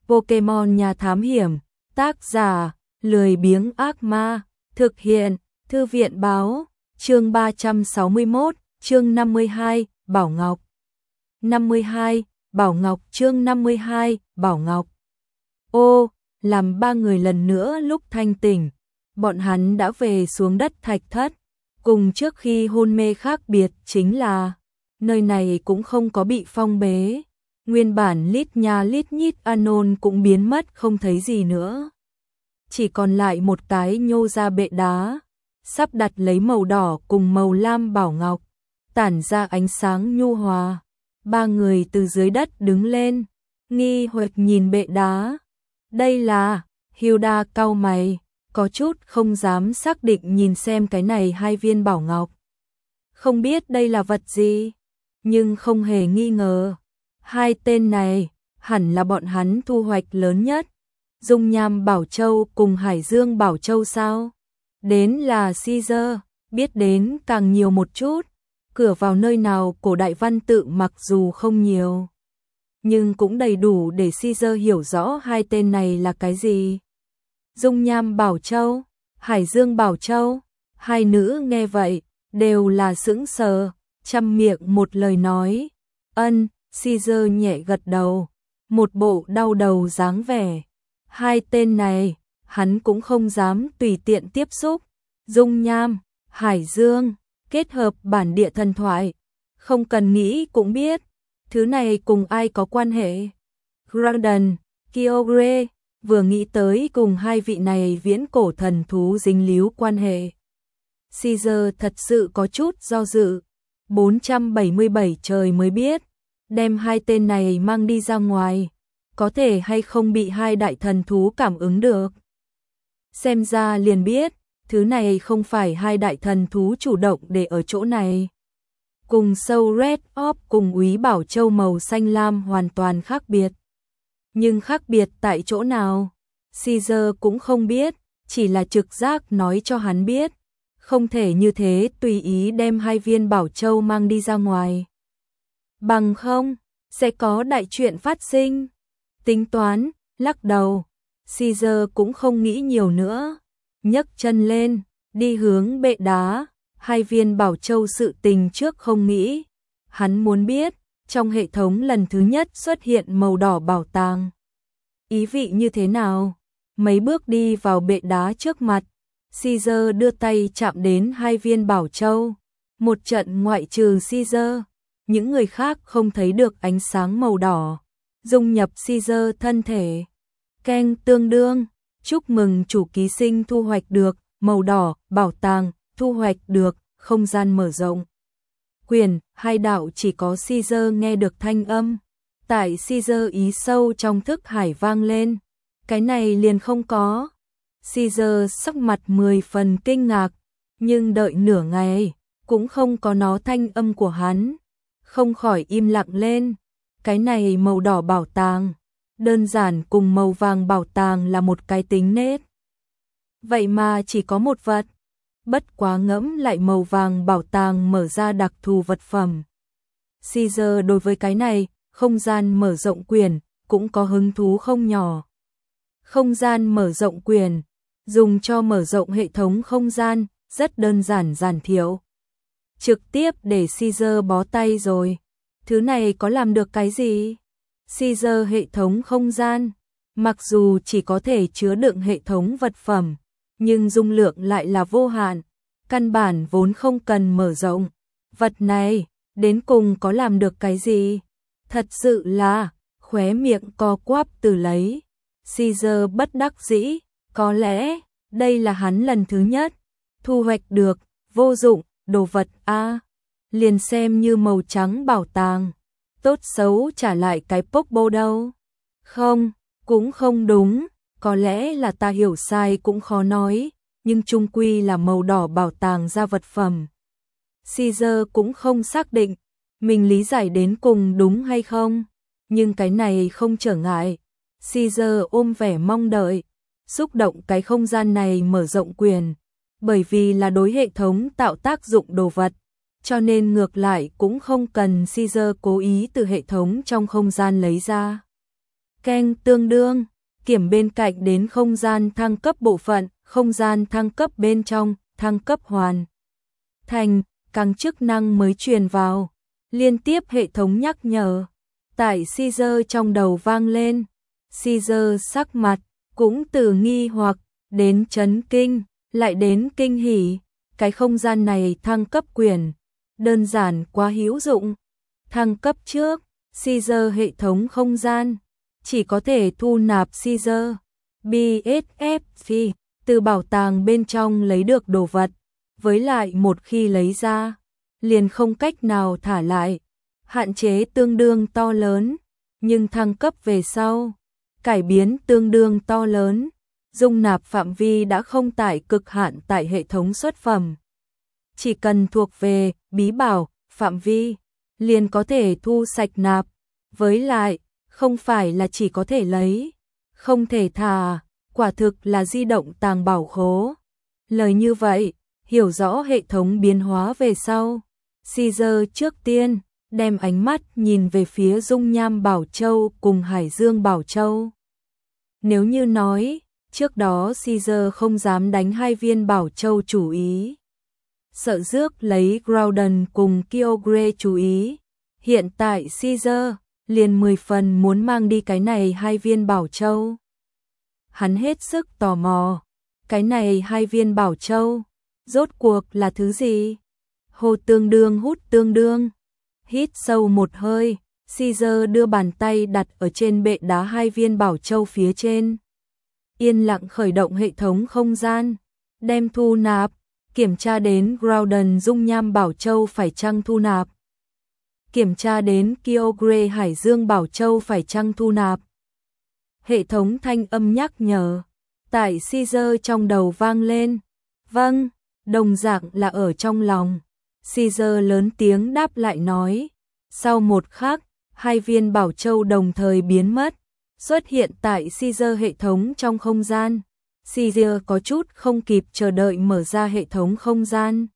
Pokemon nhà thám hiểm, tác giả, lười biếng ác ma, thực hiện, thư viện báo, chương 361, chương 52, Bảo Ngọc. 52, Bảo Ngọc chương 52, Bảo Ngọc. Ô, làm ba người lần nữa lúc thanh tỉnh, bọn hắn đã về xuống đất Thạch Thất, cùng trước khi hôn mê khác biệt chính là, nơi này cũng không có bị phong bế. Nguyên bản lít nha lít nhít anon cũng biến mất không thấy gì nữa. Chỉ còn lại một cái nhô ra bệ đá, sắp đặt lấy màu đỏ cùng màu lam bảo ngọc, tản ra ánh sáng nhu hòa. Ba người từ dưới đất đứng lên, nghi hoặc nhìn bệ đá. Đây là, Hilda cau mày, có chút không dám xác định nhìn xem cái này hai viên bảo ngọc. Không biết đây là vật gì, nhưng không hề nghi ngờ. Hai tên này, hẳn là bọn hắn thu hoạch lớn nhất. Dung Nham Bảo Châu cùng Hải Dương Bảo Châu sao? Đến là Caesar, biết đến càng nhiều một chút. Cửa vào nơi nào cổ đại văn tự mặc dù không nhiều, nhưng cũng đầy đủ để Caesar hiểu rõ hai tên này là cái gì. Dung Nham Bảo Châu, Hải Dương Bảo Châu, hai nữ nghe vậy, đều là sững sờ, chăm miệng một lời nói. Ân, Caesar nhẹ gật đầu, một bộ đau đầu dáng vẻ. Hai tên này, hắn cũng không dám tùy tiện tiếp xúc. Dung Nham, Hải Dương, kết hợp bản địa thần thoại, không cần nghĩ cũng biết, thứ này cùng ai có quan hệ. Grandon, Kyogre, vừa nghĩ tới cùng hai vị này viễn cổ thần thú dính líu quan hệ. Caesar thật sự có chút do dự, 477 trời mới biết, đem hai tên này mang đi ra ngoài, có thể hay không bị hai đại thần thú cảm ứng được. Xem ra liền biết, thứ này không phải hai đại thần thú chủ động để ở chỗ này. Cùng sâu Red Orb cùng Úy Bảo Châu màu xanh lam hoàn toàn khác biệt. Nhưng khác biệt tại chỗ nào? Caesar cũng không biết, chỉ là trực giác nói cho hắn biết. Không thể như thế tùy ý đem hai viên Bảo Châu mang đi ra ngoài. Bằng không, sẽ có đại chuyện phát sinh. Tính toán, lắc đầu, Caesar cũng không nghĩ nhiều nữa. Nhấc chân lên, đi hướng bệ đá, hai viên Bảo Châu sự tình trước không nghĩ. Hắn muốn biết, trong hệ thống lần thứ nhất xuất hiện màu đỏ bảo tàng. Ý vị như thế nào? Mấy bước đi vào bệ đá trước mặt, Caesar đưa tay chạm đến hai viên Bảo Châu. Một trận ngoại trừ Caesar, những người khác không thấy được ánh sáng màu đỏ dung nhập Caesar thân thể. Keng tương đương, chúc mừng chủ ký sinh thu hoạch được màu đỏ bảo tàng, thu hoạch được không gian mở rộng. Quyền, hai đạo chỉ có Caesar nghe được thanh âm. Tại Caesar ý sâu trong thức hải vang lên. Cái này liền không có. Caesar sắc mặt 10 phần kinh ngạc, nhưng đợi nửa ngày, cũng không có nó thanh âm của hắn. Không khỏi im lặng lên. Cái này màu đỏ bảo tàng, đơn giản cùng màu vàng bảo tàng là một cái tính nết. Vậy mà chỉ có một vật. Bất quá ngẫm lại màu vàng bảo tàng mở ra đặc thù vật phẩm. Caesar đối với cái này, không gian mở rộng quyền, cũng có hứng thú không nhỏ. Không gian mở rộng quyền, dùng cho mở rộng hệ thống không gian, rất đơn giản giản thiểu. Trực tiếp để Caesar bó tay rồi. Thứ này có làm được cái gì? Caesar hệ thống không gian, mặc dù chỉ có thể chứa đựng hệ thống vật phẩm, nhưng dung lượng lại là vô hạn, căn bản vốn không cần mở rộng. Vật này, đến cùng có làm được cái gì? Thật sự là, khóe miệng co quắp từ lấy. Caesar bất đắc dĩ, có lẽ, đây là hắn lần thứ nhất thu hoạch được, vô dụng, đồ vật a. Liền xem như màu trắng bảo tàng, tốt xấu trả lại cái Pokeball đâu. Không, cũng không đúng, có lẽ là ta hiểu sai cũng khó nói, nhưng chung quy là màu đỏ bảo tàng ra vật phẩm. Caesar cũng không xác định, mình lý giải đến cùng đúng hay không, nhưng cái này không trở ngại. Caesar ôm vẻ mong đợi, xúc động cái không gian này mở rộng quyền, bởi vì là đối hệ thống tạo tác dụng đồ vật. Cho nên ngược lại cũng không cần Caesar cố ý từ hệ thống trong không gian lấy ra. Keng tương đương, kiểm bên cạnh đến không gian thăng cấp bộ phận, không gian thăng cấp bên trong, thăng cấp hoàn thành, càng chức năng mới truyền vào. Liên tiếp hệ thống nhắc nhở tại Caesar trong đầu vang lên. Caesar sắc mặt cũng từ nghi hoặc đến chấn kinh, lại đến kinh hỉ. Cái không gian này thăng cấp quyền đơn giản quá hữu dụng. Thăng cấp trước, Caesar hệ thống không gian chỉ có thể thu nạp Caesar BSFP từ bảo tàng bên trong lấy được đồ vật, với lại một khi lấy ra, liền không cách nào thả lại, hạn chế tương đương to lớn, nhưng thăng cấp về sau, cải biến tương đương to lớn, dung nạp phạm vi đã không tại cực hạn tại hệ thống xuất phẩm. Chỉ cần thuộc về bí bảo, phạm vi, liền có thể thu sạch nạp, với lại, không phải là chỉ có thể lấy, không thể thả, quả thực là di động tàng bảo khố. Lời như vậy, hiểu rõ hệ thống biến hóa về sau, Caesar trước tiên đem ánh mắt nhìn về phía Dung Nham Bảo Châu cùng Hải Dương Bảo Châu. Nếu như nói, trước đó Caesar không dám đánh hai viên Bảo Châu chủ ý, sợ rước lấy Groudon cùng Kyogre chú ý, hiện tại Caesar liền 10 phần muốn mang đi cái này hai viên Bảo Châu. Hắn hết sức tò mò, cái này hai viên Bảo Châu, rốt cuộc là thứ gì? Hô tương đương hút tương đương. Hít sâu một hơi, Caesar đưa bàn tay đặt ở trên bệ đá hai viên Bảo Châu phía trên. Yên lặng khởi động hệ thống không gian, đem thu nạp, kiểm tra đến Groudon Dung Nham Bảo Châu phải chăng thu nạp. Kiểm tra đến Kyogre Hải Dương Bảo Châu phải chăng thu nạp. Hệ thống thanh âm nhắc nhở, tại Caesar trong đầu vang lên. Vâng, đồng dạng là ở trong lòng. Caesar lớn tiếng đáp lại nói. Sau một khắc, hai viên Bảo Châu đồng thời biến mất, xuất hiện tại Caesar hệ thống trong không gian. Caesar có chút không kịp chờ đợi mở ra hệ thống không gian.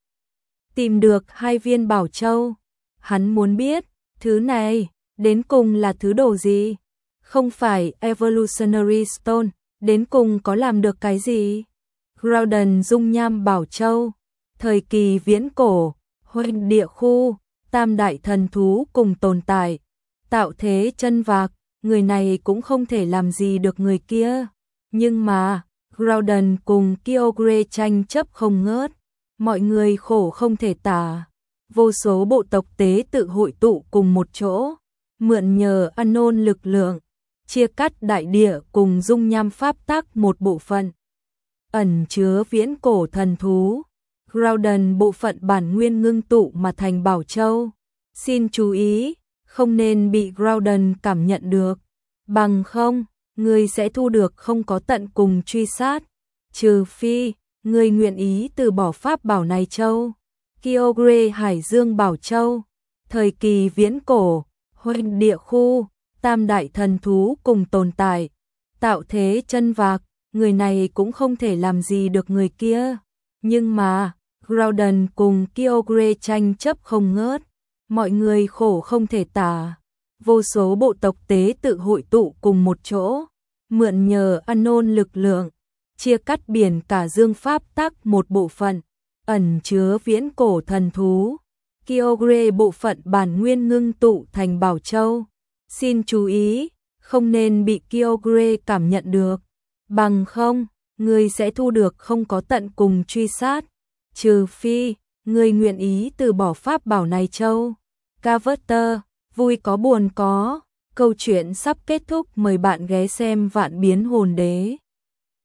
Tìm được hai viên Bảo Châu. Hắn muốn biết, thứ này, đến cùng là thứ đồ gì? Không phải Evolutionary Stone, đến cùng có làm được cái gì? Groudon Dung Nham Bảo Châu, thời kỳ viễn cổ, hoành địa khu, tam đại thần thú cùng tồn tại, tạo thế chân vạc, người này cũng không thể làm gì được người kia. Nhưng mà, Groudon cùng Kyogre tranh chấp không ngớt, mọi người khổ không thể tả. Vô số bộ tộc tế tự hội tụ cùng một chỗ, mượn nhờ Anon lực lượng, chia cắt đại địa cùng dung nham pháp tắc một bộ phận. Ẩn chứa viễn cổ thần thú, Groudon bộ phận bản nguyên ngưng tụ mà thành Bảo Châu. Xin chú ý, không nên bị Groudon cảm nhận được, bằng không, ngươi sẽ thu được không có tận cùng truy sát, trừ phi, ngươi nguyện ý từ bỏ pháp bảo này châu. Kyogre Hải Dương Bảo Châu, thời kỳ viễn cổ, hoành địa khu, tam đại thần thú cùng tồn tại, tạo thế chân vạc, người này cũng không thể làm gì được người kia. Nhưng mà, Groudon cùng Kyogre tranh chấp không ngớt, mọi người khổ không thể tả. Vô số bộ tộc tế tự hội tụ cùng một chỗ, mượn nhờ Anon lực lượng, chia cắt biển cả dương pháp tắc một bộ phận, ẩn chứa viễn cổ thần thú. Kyogre bộ phận bản nguyên ngưng tụ thành Bảo Châu. Xin chú ý, không nên bị Kyogre cảm nhận được, bằng không, ngươi sẽ thu được không có tận cùng truy sát, trừ phi, ngươi nguyện ý từ bỏ pháp bảo này châu. Carver, vui có buồn có, câu chuyện sắp kết thúc, mời bạn ghé xem Vạn Biến Hồn Đế.